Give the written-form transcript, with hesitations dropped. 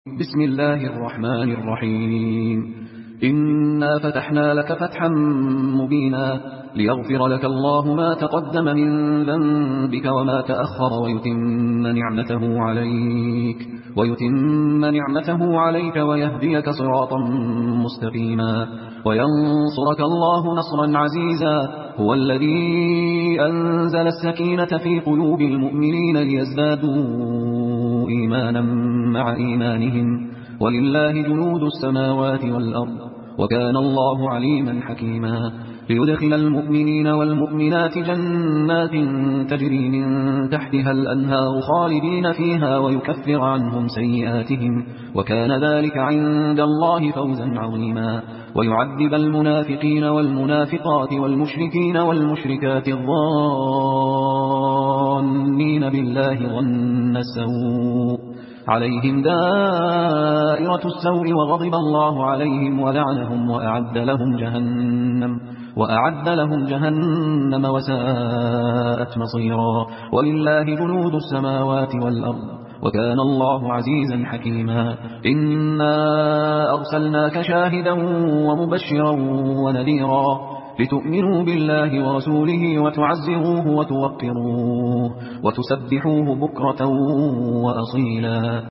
بسم الله الرحمن الرحيم. إنا فتحنا لك فتحا مبينا ليغفر لك الله ما تقدم من ذنبك وما تأخر ويتم نعمته عليك ويهديك صراطا مستقيما وينصرك الله نصرا عزيزا. هو الذي أنزل السكينة في قلوب المؤمنين ليزدادوا إيمانا مع إيمانهم ولله جنود السماوات والأرض وكان الله عليما حكيما. ليدخل المؤمنين والمؤمنات جنات تجري من تحتها الأنهار خالدين فيها ويكفر عنهم سيئاتهم وكان ذلك عند الله فوزا عظيما. ويعذب المنافقين والمنافقات والمشركين والمشركات الظانين بالله ظن السوء عليهم دائرة السوء وغضب الله عليهم ولعنهم وأعد لهم جهنم وساءت مصيرا. ولله جنود السماوات والأرض وكان الله عزيزا حكيما. إنا أرسلناك شاهدا ومبشرا ونذيرا لتؤمنوا بالله ورسوله وتعزروه وتوقروه وتسبحوه بكرة وأصيلا.